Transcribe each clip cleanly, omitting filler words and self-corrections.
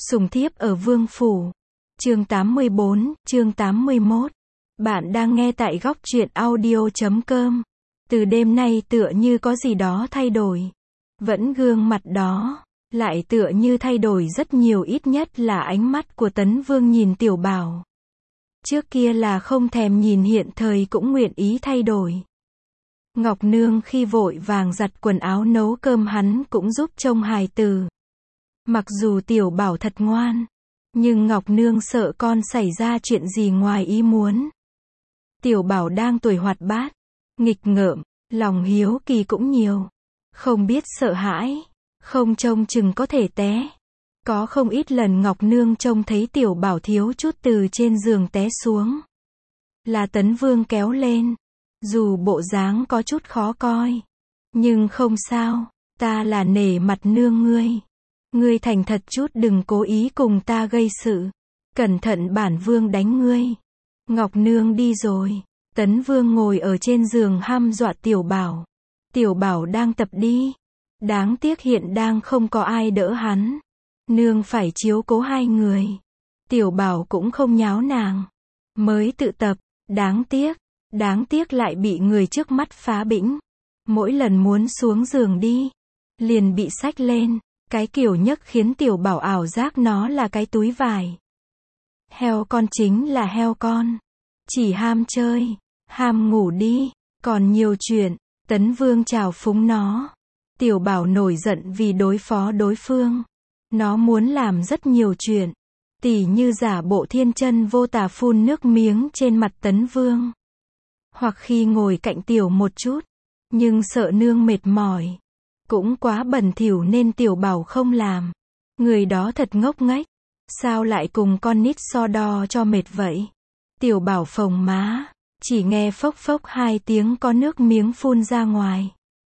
Sùng thiếp ở vương phủ. Chương 84, chương 81. Bạn đang nghe tại góc truyện audio.com. Từ đêm nay tựa như có gì đó thay đổi. Vẫn gương mặt đó, lại tựa như thay đổi rất nhiều, ít nhất là ánh mắt của Tấn Vương nhìn Tiểu Bảo. Trước kia là không thèm nhìn, hiện thời cũng nguyện ý thay đổi. Ngọc Nương khi vội vàng giặt quần áo nấu cơm hắn cũng giúp trông hài tử. Mặc dù Tiểu Bảo thật ngoan, nhưng Ngọc Nương sợ con xảy ra chuyện gì ngoài ý muốn. Tiểu Bảo đang tuổi hoạt bát, nghịch ngợm, lòng hiếu kỳ cũng nhiều. Không biết sợ hãi, không trông chừng có thể té. Có không ít lần Ngọc Nương trông thấy Tiểu Bảo thiếu chút từ trên giường té xuống. Là Tấn Vương kéo lên. Dù bộ dáng có chút khó coi, nhưng không sao, ta là nể mặt nương ngươi. Ngươi thành thật chút, đừng cố ý cùng ta gây sự. Cẩn thận bản vương đánh ngươi. Ngọc Nương đi rồi. Tấn Vương ngồi ở trên giường hăm dọa Tiểu Bảo. Tiểu Bảo đang tập đi. Đáng tiếc hiện đang không có ai đỡ hắn. Nương phải chiếu cố hai người. Tiểu Bảo cũng không nháo nàng. Mới tự tập, đáng tiếc lại bị người trước mắt phá bĩnh. Mỗi lần muốn xuống giường đi, liền bị xách lên. Cái kiểu nhấc khiến Tiểu Bảo ảo giác nó là cái túi vải. Heo con chính là heo con. Chỉ ham chơi, ham ngủ đi, còn nhiều chuyện. Tấn Vương trào phúng nó. Tiểu Bảo nổi giận vì đối phó đối phương. Nó muốn làm rất nhiều chuyện. Tỉ như giả bộ thiên chân vô tà phun nước miếng trên mặt Tấn Vương. Hoặc khi ngồi cạnh Tiểu một chút, nhưng sợ nương mệt mỏi. Cũng quá bẩn thỉu nên Tiểu Bảo không làm. Người đó thật ngốc nghếch. Sao lại cùng con nít so đo cho mệt vậy? Tiểu Bảo phồng má. Chỉ nghe phốc phốc hai tiếng có nước miếng phun ra ngoài.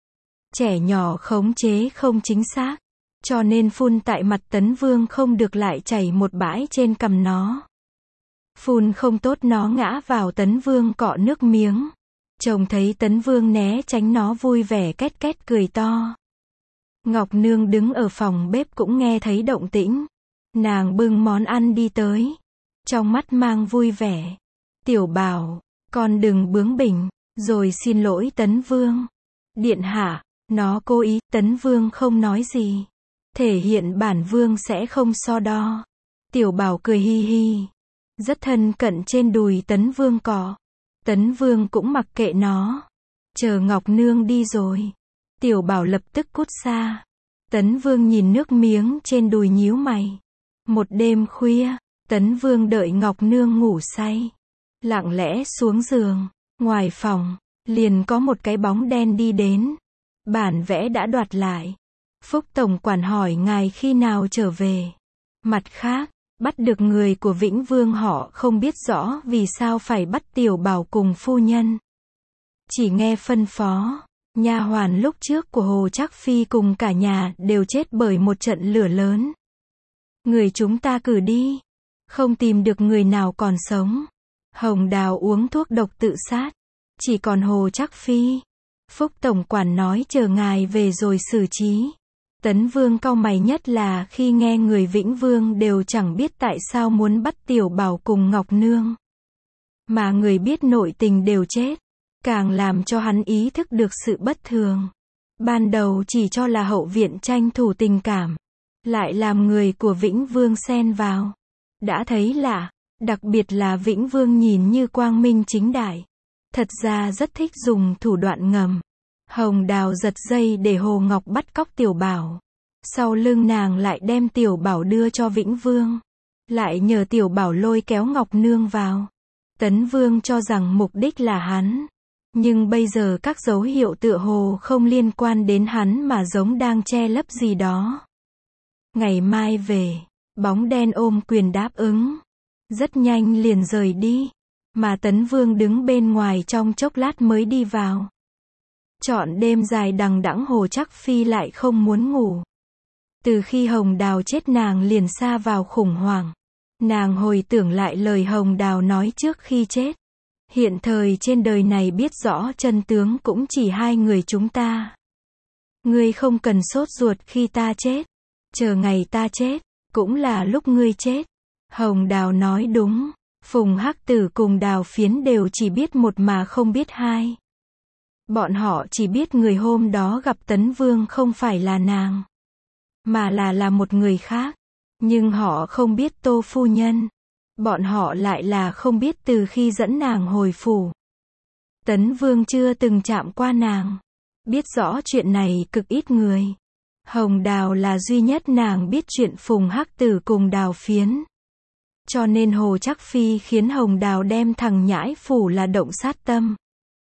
Trẻ nhỏ khống chế không chính xác. Cho nên phun tại mặt Tấn Vương không được, lại chảy một bãi trên cằm nó. Phun không tốt nó ngã vào Tấn Vương cọ nước miếng. Chồng thấy Tấn Vương né tránh nó vui vẻ két két cười to. Ngọc Nương đứng ở phòng bếp cũng nghe thấy động tĩnh. Nàng bưng món ăn đi tới. Trong mắt mang vui vẻ. Tiểu Bảo, con đừng bướng bỉnh. Rồi xin lỗi Tấn Vương. Điện hạ, nó cố ý. Tấn Vương không nói gì. Thể hiện bản vương sẽ không so đo. Tiểu Bảo cười hi hi. Rất thân cận trên đùi Tấn Vương cọ. Tấn Vương cũng mặc kệ nó. Chờ Ngọc Nương đi rồi. Tiểu Bảo lập tức cút xa. Tấn Vương nhìn nước miếng trên đùi nhíu mày. Một đêm khuya, Tấn Vương đợi Ngọc Nương ngủ say. Lặng lẽ xuống giường. Ngoài phòng, liền có một cái bóng đen đi đến. Bản vẽ đã đoạt lại. Phúc Tổng quản hỏi ngài khi nào trở về. Mặt khác, bắt được người của Vĩnh Vương, họ không biết rõ vì sao phải bắt Tiểu Bảo cùng phu nhân. Chỉ nghe phân phó, nha hoàn lúc trước của Hồ Trác Phi cùng cả nhà đều chết bởi một trận lửa lớn. Người chúng ta cử đi, không tìm được người nào còn sống. Hồng Đào uống thuốc độc tự sát, chỉ còn Hồ Trác Phi. Phúc Tổng quản nói chờ ngài về rồi xử trí. Tấn Vương cau mày, nhất là khi nghe người Vĩnh Vương đều chẳng biết tại sao muốn bắt Tiểu Bảo cùng Ngọc Nương. Mà người biết nội tình đều chết. Càng làm cho hắn ý thức được sự bất thường. Ban đầu chỉ cho là hậu viện tranh thủ tình cảm. Lại làm người của Vĩnh Vương xen vào. Đã thấy lạ. Đặc biệt là Vĩnh Vương nhìn như quang minh chính đại. Thật ra rất thích dùng thủ đoạn ngầm. Hồng Đào giật dây để Hồ Ngọc bắt cóc Tiểu Bảo. Sau lưng nàng lại đem Tiểu Bảo đưa cho Vĩnh Vương. Lại nhờ Tiểu Bảo lôi kéo Ngọc Nương vào. Tấn Vương cho rằng mục đích là hắn. Nhưng bây giờ các dấu hiệu tựa hồ không liên quan đến hắn mà giống đang che lấp gì đó. Ngày mai về, bóng đen ôm quyền đáp ứng. Rất nhanh liền rời đi. Mà Tấn Vương đứng bên ngoài trong chốc lát mới đi vào. Trọn đêm dài đằng đẵng Hồ Trác Phi lại không muốn ngủ. Từ khi Hồng Đào chết nàng liền sa vào khủng hoảng. Nàng hồi tưởng lại lời Hồng Đào nói trước khi chết. Hiện thời trên đời này biết rõ chân tướng cũng chỉ hai người chúng ta. Ngươi không cần sốt ruột khi ta chết. Chờ ngày ta chết, cũng là lúc ngươi chết. Hồng Đào nói đúng. Phùng Hắc Tử cùng Đào Phiến đều chỉ biết một mà không biết hai. Bọn họ chỉ biết người hôm đó gặp Tấn Vương không phải là nàng, mà là một người khác. Nhưng họ không biết Tô phu nhân. Bọn họ lại là không biết từ khi dẫn nàng hồi phủ, Tấn Vương chưa từng chạm qua nàng. Biết rõ chuyện này cực ít người. Hồng Đào là duy nhất nàng biết chuyện Phùng Hắc Tử cùng Đào Phiến. Cho nên Hồ Trác Phi khiến Hồng Đào đem thằng nhãi phủ là động sát tâm.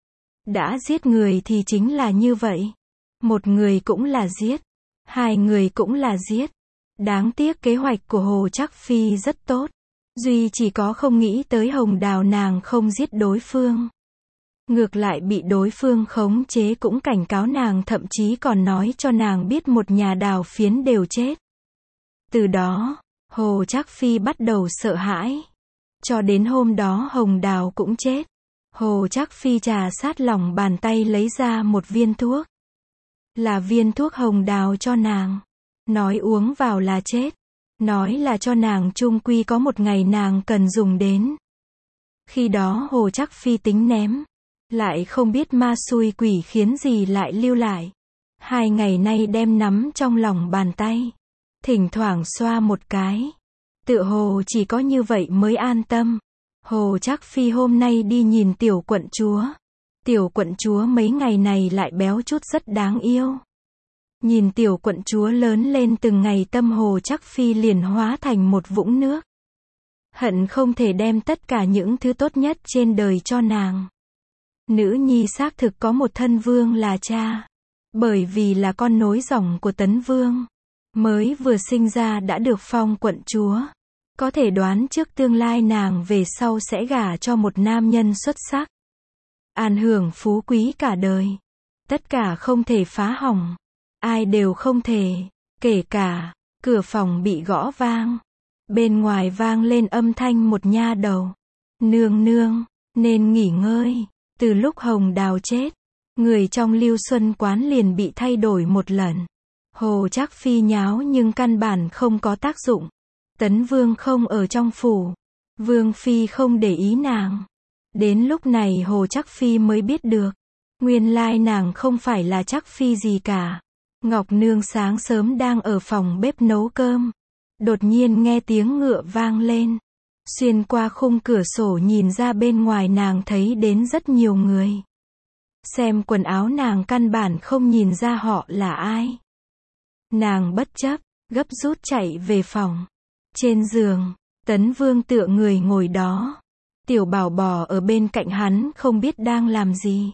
Đã giết người thì chính là như vậy. Một người cũng là giết. Hai người cũng là giết. Đáng tiếc kế hoạch của Hồ Trác Phi rất tốt. Duy chỉ có không nghĩ tới Hồng Đào nàng không giết đối phương. Ngược lại bị đối phương khống chế, cũng cảnh cáo nàng, thậm chí còn nói cho nàng biết một nhà Đào Phiến đều chết. Từ đó, Hồ Trác Phi bắt đầu sợ hãi. Cho đến hôm đó Hồng Đào cũng chết. Hồ Trác Phi trà sát lòng bàn tay lấy ra một viên thuốc. Là viên thuốc Hồng Đào cho nàng. Nói uống vào là chết. Nói là cho nàng chung quy có một ngày nàng cần dùng đến. Khi đó Hồ Trác Phi tính ném. Lại không biết ma xui quỷ khiến gì lại lưu lại. 2 ngày nay đem nắm trong lòng bàn tay. Thỉnh thoảng xoa một cái. Tựa hồ chỉ có như vậy mới an tâm. Hồ Trác Phi hôm nay đi nhìn tiểu quận chúa. Tiểu quận chúa mấy ngày này lại béo chút, rất đáng yêu. Nhìn tiểu quận chúa lớn lên từng ngày, tâm Hồ Trác Phi liền hóa thành một vũng nước. Hận không thể đem tất cả những thứ tốt nhất trên đời cho nàng. Nữ nhi xác thực có một thân vương là cha. Bởi vì là con nối dòng của Tấn Vương. Mới vừa sinh ra đã được phong quận chúa. Có thể đoán trước tương lai nàng về sau sẽ gả cho một nam nhân xuất sắc. An hưởng phú quý cả đời. Tất cả không thể phá hỏng. Ai đều không thể. Kể cả, cửa phòng bị gõ vang. Bên ngoài vang lên âm thanh một nha đầu. Nương nương, nên nghỉ ngơi. Từ lúc Hồng Đào chết, người trong Lưu Xuân quán liền bị thay đổi một lần. Hồ Trác Phi nháo nhưng căn bản không có tác dụng. Tấn Vương không ở trong phủ. Vương Phi không để ý nàng. Đến lúc này Hồ Trác Phi mới biết được. Nguyên lai nàng không phải là Trác Phi gì cả. Ngọc Nương sáng sớm đang ở phòng bếp nấu cơm. Đột nhiên nghe tiếng ngựa vang lên. Xuyên qua khung cửa sổ nhìn ra bên ngoài, nàng thấy đến rất nhiều người. Xem quần áo nàng căn bản không nhìn ra họ là ai. Nàng bất chấp, gấp rút chạy về phòng. Trên giường, Tấn Vương tựa người ngồi đó. Tiểu Bảo bò ở bên cạnh hắn không biết đang làm gì.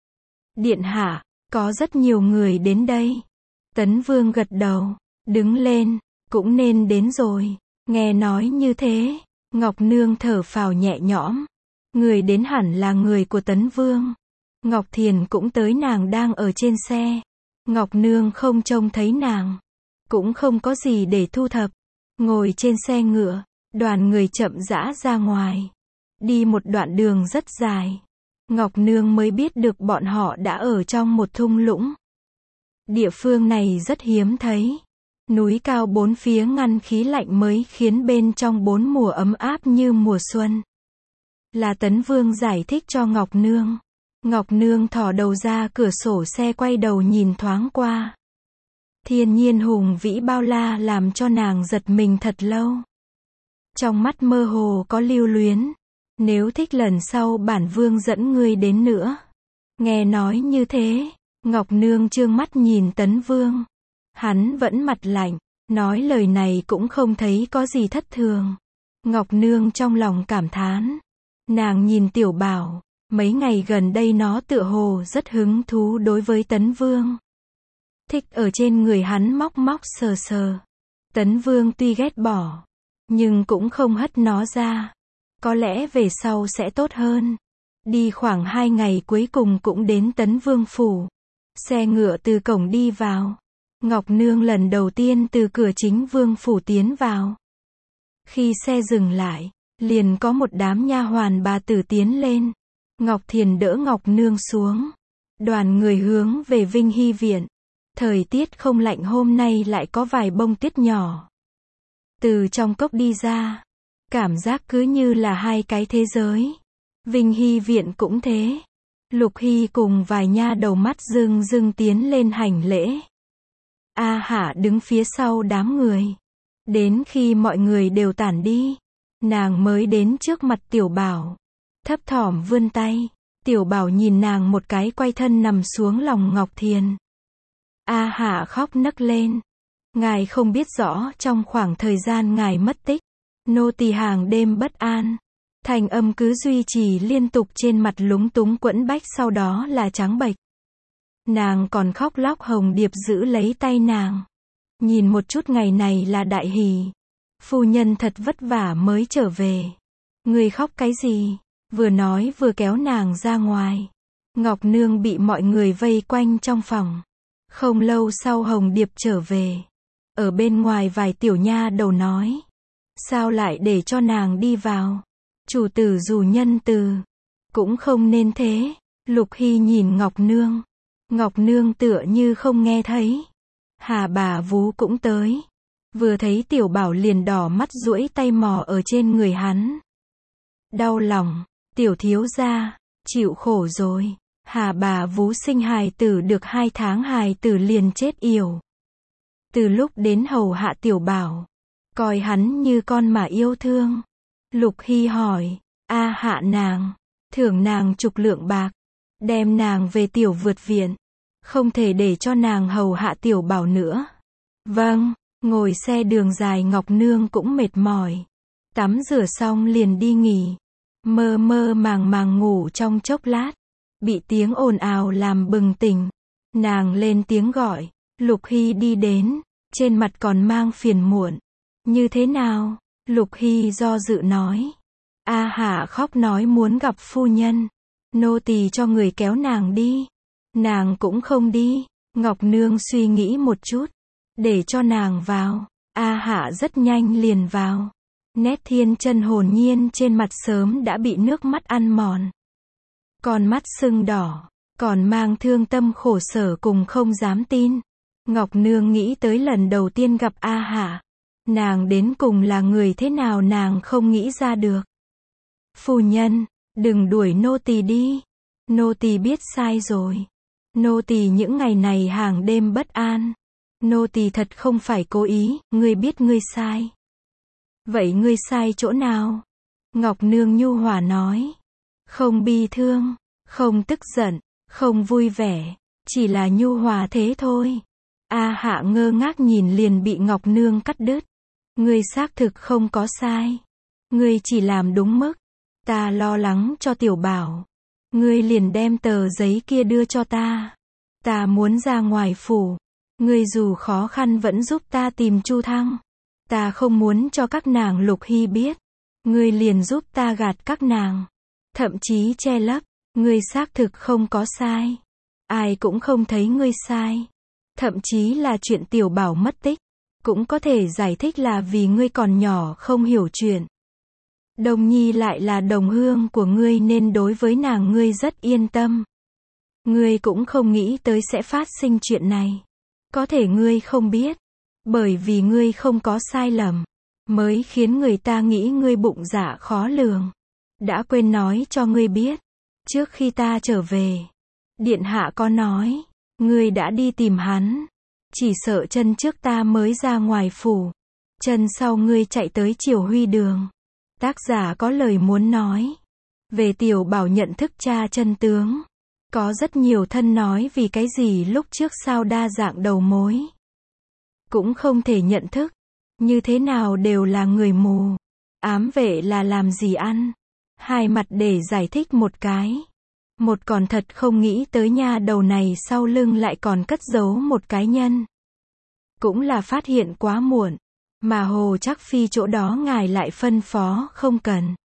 Điện hạ, có rất nhiều người đến đây. Tấn Vương gật đầu, đứng lên, cũng nên đến rồi. Nghe nói như thế, Ngọc Nương thở phào nhẹ nhõm. Người đến hẳn là người của Tấn Vương. Ngọc Thiền cũng tới, nàng đang ở trên xe. Ngọc Nương không trông thấy nàng. Cũng không có gì để thu thập. Ngồi trên xe ngựa, đoàn người chậm rãi ra ngoài. Đi một đoạn đường rất dài. Ngọc Nương mới biết được bọn họ đã ở trong một thung lũng. Địa phương này rất hiếm thấy. Núi cao bốn phía ngăn khí lạnh mới khiến bên trong 4 mùa ấm áp như mùa xuân. Là Tấn Vương giải thích cho Ngọc Nương. Ngọc Nương thò đầu ra cửa sổ xe, quay đầu nhìn thoáng qua. Thiên nhiên hùng vĩ bao la làm cho nàng giật mình thật lâu. Trong mắt mơ hồ có lưu luyến. Nếu thích lần sau bản vương dẫn ngươi đến nữa. Nghe nói như thế, Ngọc Nương trương mắt nhìn Tấn Vương. Hắn vẫn mặt lạnh, nói lời này cũng không thấy có gì thất thường. Ngọc Nương trong lòng cảm thán. Nàng nhìn Tiểu Bảo, mấy ngày gần đây nó tựa hồ rất hứng thú đối với Tấn Vương. Thích ở trên người hắn móc móc sờ sờ. Tấn Vương tuy ghét bỏ, nhưng cũng không hất nó ra. Có lẽ về sau sẽ tốt hơn. Đi khoảng 2 ngày cuối cùng cũng đến Tấn Vương phủ. Xe ngựa từ cổng đi vào. Ngọc Nương lần đầu tiên từ cửa chính vương phủ tiến vào. Khi xe dừng lại, liền có một đám nha hoàn bà tử tiến lên. Ngọc Thiền đỡ Ngọc Nương xuống. Đoàn người hướng về Vinh Hy viện. Thời tiết không lạnh, hôm nay lại có vài bông tuyết nhỏ. từ trong cốc đi ra. Cảm giác cứ như là hai cái thế giới. Vinh Hy viện cũng thế. Lục Hy cùng vài nha đầu mắt rưng rưng tiến lên hành lễ. A Hạ đứng phía sau đám người. Đến khi mọi người đều tản đi, nàng mới đến trước mặt Tiểu Bảo. Thấp thỏm vươn tay. Tiểu Bảo nhìn nàng một cái quay thân nằm xuống lòng Ngọc Thiền. A Hạ khóc nấc lên. Ngài không biết rõ trong khoảng thời gian ngài mất tích, nô tỳ hàng đêm bất an. Thành âm cứ duy trì liên tục trên mặt lúng túng quẫn bách, sau đó là trắng bệch. Nàng còn khóc lóc. Hồng Điệp giữ lấy tay nàng. Nhìn một chút, ngày này là đại hỷ. Phu nhân thật vất vả mới trở về. Ngươi khóc cái gì? Vừa nói vừa kéo nàng ra ngoài. Ngọc Nương bị mọi người vây quanh trong phòng. Không lâu sau Hồng Điệp trở về. Ở bên ngoài vài tiểu nha đầu nói. Sao lại để cho nàng đi vào? Chủ tử dù nhân từ, cũng không nên thế. Lục Hy nhìn Ngọc Nương. Ngọc Nương tựa như không nghe thấy. Hà bà vú cũng tới. Vừa thấy Tiểu Bảo liền đỏ mắt duỗi tay mò ở trên người hắn. Đau lòng, tiểu thiếu gia, chịu khổ rồi. Hà bà vú sinh hài tử được 2 tháng hài tử liền chết yểu. Từ lúc đến hầu hạ Tiểu Bảo, coi hắn như con mà yêu thương. Lục Hy hỏi, A Hạ nàng, thưởng nàng 10 lượng bạc, đem nàng về Tiểu Vượt viện, không thể để cho nàng hầu hạ Tiểu Bảo nữa. Vâng. Ngồi xe đường dài Ngọc Nương cũng mệt mỏi. Tắm rửa xong liền đi nghỉ. Mơ mơ màng màng ngủ trong chốc lát. Bị tiếng ồn ào làm bừng tỉnh. Nàng lên tiếng gọi. Lục Hy đi đến. Trên mặt còn mang phiền muộn. Như thế nào? Lục Hy do dự nói. A Hạ khóc nói muốn gặp phu nhân. Nô tỳ cho người kéo nàng đi. Nàng cũng không đi. Ngọc Nương suy nghĩ một chút. Để cho nàng vào. A Hạ rất nhanh liền vào. Nét thiên chân hồn nhiên trên mặt sớm đã bị nước mắt ăn mòn. Con mắt sưng đỏ. Còn mang thương tâm khổ sở cùng không dám tin. Ngọc Nương nghĩ tới lần đầu tiên gặp A Hạ. Nàng đến cùng là người thế nào nàng không nghĩ ra được. Phu nhân, đừng đuổi nô tỳ đi. Nô tỳ biết sai rồi. Nô tỳ những ngày này hàng đêm bất an. Nô tỳ thật không phải cố ý, ngươi biết ngươi sai. Vậy ngươi sai chỗ nào? Ngọc Nương nhu hòa nói. Không bi thương, không tức giận, không vui vẻ, chỉ là nhu hòa thế thôi. A Hạ ngơ ngác nhìn liền bị Ngọc Nương cắt đứt. Ngươi xác thực không có sai. Ngươi chỉ làm đúng mức. Ta lo lắng cho Tiểu Bảo. Ngươi liền đem tờ giấy kia đưa cho ta. Ta muốn ra ngoài phủ. Ngươi dù khó khăn vẫn giúp ta tìm Chu Thăng. Ta không muốn cho các nàng Lục Hy biết. Ngươi liền giúp ta gạt các nàng. Thậm chí che lấp. Ngươi xác thực không có sai. Ai cũng không thấy ngươi sai. Thậm chí là chuyện Tiểu Bảo mất tích. Cũng có thể giải thích là vì ngươi còn nhỏ không hiểu chuyện. Đồng Nhi lại là đồng hương của ngươi nên đối với nàng ngươi rất yên tâm. Ngươi cũng không nghĩ tới sẽ phát sinh chuyện này. Có thể ngươi không biết. Bởi vì ngươi không có sai lầm. Mới khiến người ta nghĩ ngươi bụng dạ khó lường. Đã quên nói cho ngươi biết. Trước khi ta trở về. Điện hạ có nói. Ngươi đã đi tìm hắn. Chỉ sợ chân trước ta mới ra ngoài phủ. Chân sau ngươi chạy tới Triều Huy đường. Tác giả có lời muốn nói. Về Tiểu Bảo nhận thức cha chân tướng. Có rất nhiều thân nói vì cái gì lúc trước sao đa dạng đầu mối. Cũng không thể nhận thức. Như thế nào đều là người mù. Ám vệ là làm gì ăn. Hai mặt để giải thích một cái. Một còn thật không nghĩ tới nha đầu này sau lưng lại còn cất giấu một cái nhân. Cũng là phát hiện quá muộn. Mà Hồ Trác Phi chỗ đó ngài lại phân phó không cần.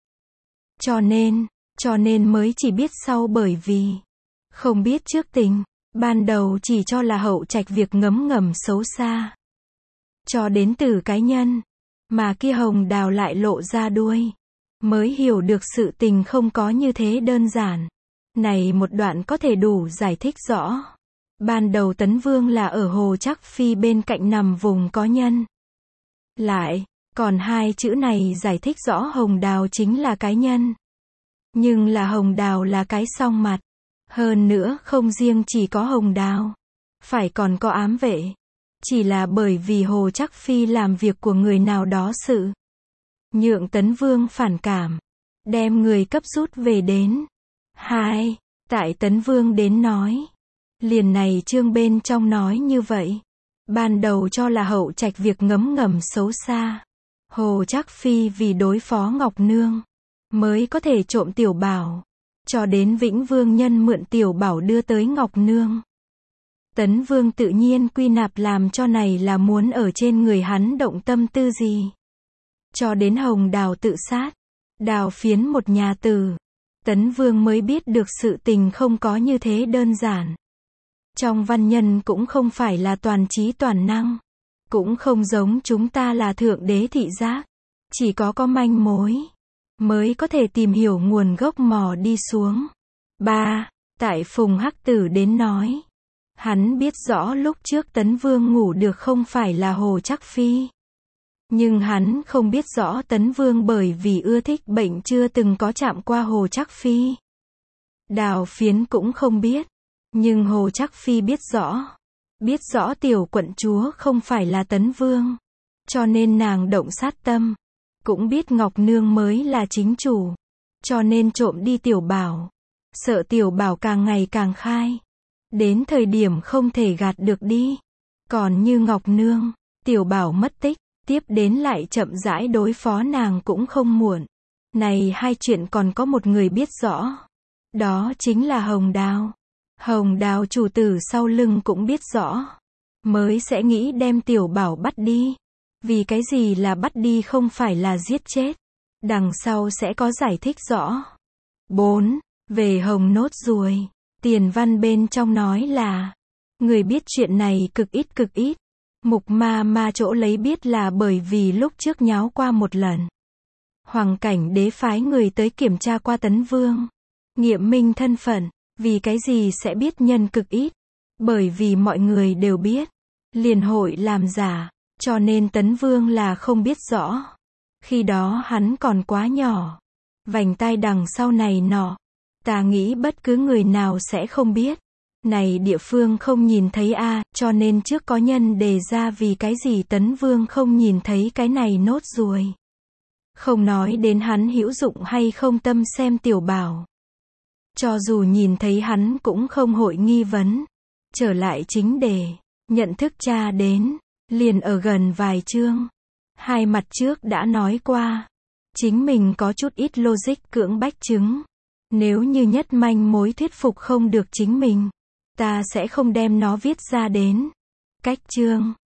Cho nên mới chỉ biết sau bởi vì không biết trước tình. Ban đầu chỉ cho là Hậu Trạch việc ngấm ngầm xấu xa. Cho đến từ cái nhân. Mà kia Hồng Đào lại lộ ra đuôi. Mới hiểu được sự tình không có như thế đơn giản. Này một đoạn có thể đủ giải thích rõ. Ban đầu Tấn Vương là ở Hồ Trác Phi bên cạnh nằm vùng có nhân. Lại, Còn hai chữ này giải thích rõ hồng đào chính là cái nhân. Nhưng là hồng đào là cái song mặt. Hơn nữa không riêng chỉ có hồng đào. Phải còn có ám vệ. Chỉ là bởi vì Hồ Trắc Phi làm việc của người nào đó sự nhượng Tấn Vương phản cảm. Đem người cấp rút về đến. 2. Tại Tấn Vương đến nói. Liền này chương bên trong nói như vậy. Ban đầu cho là Hậu Trạch việc ngấm ngầm xấu xa. Hồ Trắc Phi vì đối phó Ngọc Nương. Mới có thể trộm Tiểu Bảo. Cho đến Vĩnh Vương nhân mượn Tiểu Bảo đưa tới Ngọc Nương. Tấn Vương tự nhiên quy nạp làm cho này là muốn ở trên người hắn động tâm tư gì. Cho đến hồng đào tự sát. Đào phiến một nhà tử. Tấn Vương mới biết được sự tình không có như thế đơn giản. Trong văn nhân cũng không phải là toàn trí toàn năng. Cũng không giống chúng ta là thượng đế thị giác. Chỉ có manh mối. Mới có thể tìm hiểu nguồn gốc mò đi xuống. 3. Tại Phùng Hắc Tử đến nói. Hắn biết rõ lúc trước Tấn Vương ngủ được không phải là Hồ Trắc Phi. Nhưng hắn không biết rõ Tấn Vương bởi vì ưa thích bệnh chưa từng có chạm qua Hồ Trắc Phi. Đào phiến cũng không biết. Nhưng Hồ Trắc Phi biết rõ. Biết rõ tiểu quận chúa không phải là Tấn Vương. Cho nên nàng động sát tâm. Cũng biết Ngọc Nương mới là chính chủ. Cho nên trộm đi Tiểu Bảo. Sợ Tiểu Bảo càng ngày càng khai. Đến thời điểm không thể gạt được đi. Còn như Ngọc Nương, Tiểu Bảo mất tích, tiếp đến lại chậm rãi đối phó nàng cũng không muộn. Này hai chuyện còn có một người biết rõ. Đó chính là Hồng Đào. Hồng Đào chủ tử sau lưng cũng biết rõ. Mới sẽ nghĩ đem Tiểu Bảo bắt đi. Vì cái gì là bắt đi không phải là giết chết. Đằng sau sẽ có giải thích rõ. 4. Về Hồng Nốt Ruồi. Tiền văn bên trong nói là. Người biết chuyện này cực ít. Mục ma chỗ lấy biết là bởi vì lúc trước nháo qua một lần. Hoàng Cảnh Đế phái người tới kiểm tra qua Tấn Vương. Nghiệm minh thân phận. Vì cái gì sẽ biết nhân cực ít. Bởi vì mọi người đều biết. Liền hội làm giả. Cho nên Tấn Vương là không biết rõ. Khi đó hắn còn quá nhỏ. Vành tai đằng sau này nọ. Ta nghĩ bất cứ người nào sẽ không biết. Này địa phương không nhìn thấy a, cho nên trước có nhân đề ra vì cái gì Tấn Vương không nhìn thấy cái này nốt ruồi. Không nói đến hắn hữu dụng hay không tâm xem Tiểu Bảo. Cho dù nhìn thấy hắn cũng không hội nghi vấn. Trở lại chính đề, nhận thức tra đến, liền ở gần vài chương. Hai mặt trước đã nói qua. Chính mình có chút ít logic cưỡng bách chứng. Nếu như nhất manh mối thuyết phục không được chính mình, ta sẽ không đem nó viết ra đến. Cách chương